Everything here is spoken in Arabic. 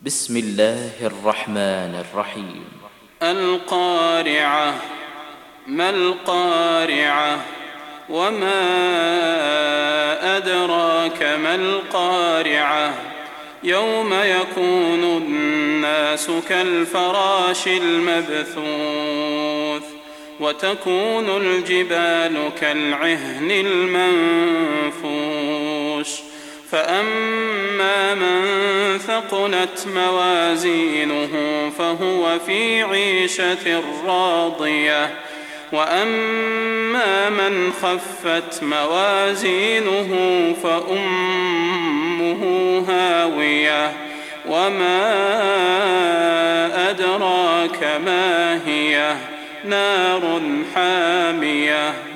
بسم الله الرحمن الرحيم. القارعة. ما القارعة؟ وما أدراك ما القارعة؟ يوم يكون الناس كالفراش المبثوث وتكون الجبال كالعهن المنفوش فأما من ثقلت موازينه فهو في عيشة راضية وأما من خفت موازينه فأمه هاوية وما أدراك ما هي نار حامية.